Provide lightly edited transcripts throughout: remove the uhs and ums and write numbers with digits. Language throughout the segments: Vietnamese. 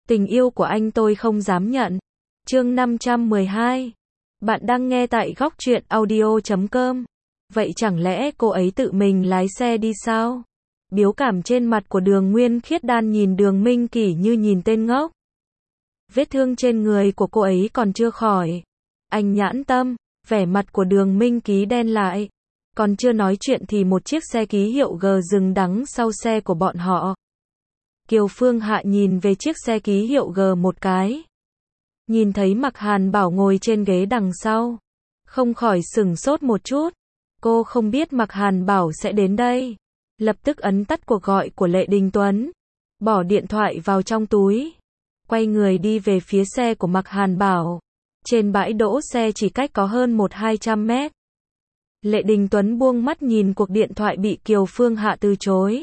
Tình yêu của anh tôi không dám nhận. Chương 512. Bạn đang nghe tại góc truyện audio.com. Vậy chẳng lẽ cô ấy tự mình lái xe đi sao? Biểu cảm trên mặt của Đường Nguyên Khiết Đan nhìn Đường Minh Kỷ như nhìn tên ngốc. Vết thương trên người của cô ấy còn chưa khỏi. Anh nhãn tâm, vẻ mặt của Đường Minh Ký đen lại. Còn chưa nói chuyện thì một chiếc xe ký hiệu G dừng đằng sau xe của bọn họ. Kiều Phương Hạ nhìn về chiếc xe ký hiệu G một cái. Nhìn thấy Mạc Hàn Bảo ngồi trên ghế đằng sau. Không khỏi sửng sốt một chút. Cô không biết Mạc Hàn Bảo sẽ đến đây. Lập tức ấn tắt cuộc gọi của Lệ Đình Tuấn. Bỏ điện thoại vào trong túi. Quay người đi về phía xe của Mạc Hàn Bảo. Trên bãi đỗ xe chỉ cách có hơn 100-200 mét. Lệ Đình Tuấn buông mắt nhìn cuộc điện thoại bị Kiều Phương Hạ từ chối.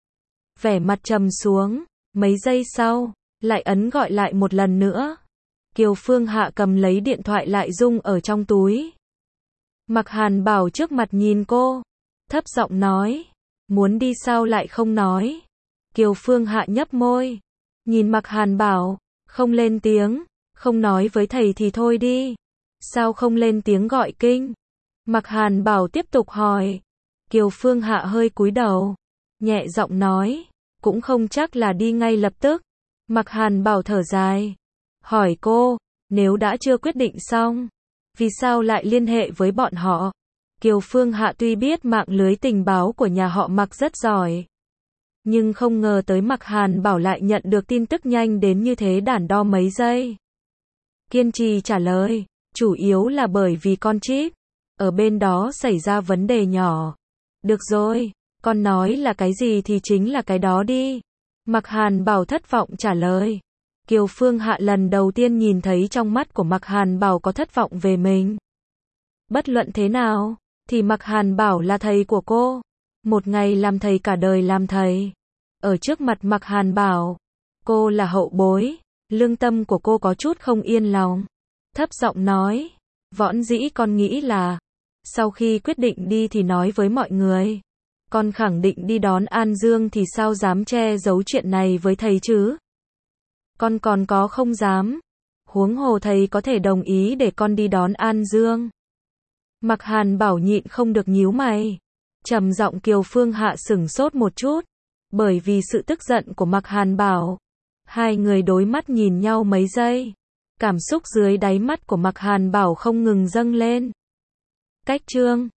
Vẻ mặt trầm xuống, mấy giây sau, lại ấn gọi lại một lần nữa. Kiều Phương Hạ cầm lấy điện thoại lại rung ở trong túi. Mạc Hàn Bảo trước mặt nhìn cô, thấp giọng nói, muốn đi sao lại không nói. Kiều Phương Hạ nhấp môi, nhìn Mạc Hàn Bảo, không lên tiếng, không nói với thầy thì thôi đi. Sao không lên tiếng gọi kinh? Mạc Hàn Bảo tiếp tục hỏi. Kiều Phương Hạ hơi cúi đầu, nhẹ giọng nói, cũng không chắc là đi ngay lập tức. Mạc Hàn Bảo thở dài, hỏi cô, nếu đã chưa quyết định xong, vì sao lại liên hệ với bọn họ? Kiều Phương Hạ tuy biết mạng lưới tình báo của nhà họ Mạc rất giỏi, nhưng không ngờ tới Mạc Hàn Bảo lại nhận được tin tức nhanh đến như thế, đắn đo mấy giây. Kiên trì trả lời, chủ yếu là bởi vì con chip ở bên đó xảy ra vấn đề nhỏ. Được rồi, con nói là cái gì thì chính là cái đó đi. Mạc Hàn Bảo thất vọng trả lời. Kiều Phương Hạ lần đầu tiên nhìn thấy trong mắt của Mạc Hàn Bảo có thất vọng về mình. Bất luận thế nào, thì Mạc Hàn Bảo là thầy của cô. Một ngày làm thầy cả đời làm thầy. Ở trước mặt Mạc Hàn Bảo, cô là hậu bối, lương tâm của cô có chút không yên lòng. Thấp giọng nói, võn dĩ con nghĩ là, sau khi quyết định đi thì nói với mọi người. Con khẳng định đi đón An Dương thì sao dám che giấu chuyện này với thầy chứ? Con còn có không dám. Huống hồ thầy có thể đồng ý để con đi đón An Dương. Mạc Hàn Bảo nhịn không được nhíu mày. Trầm giọng. Kiều Phương Hạ sửng sốt một chút. Bởi vì sự tức giận của Mạc Hàn Bảo. Hai người đối mắt nhìn nhau mấy giây. Cảm xúc dưới đáy mắt của Mạc Hàn Bảo không ngừng dâng lên. Cách chương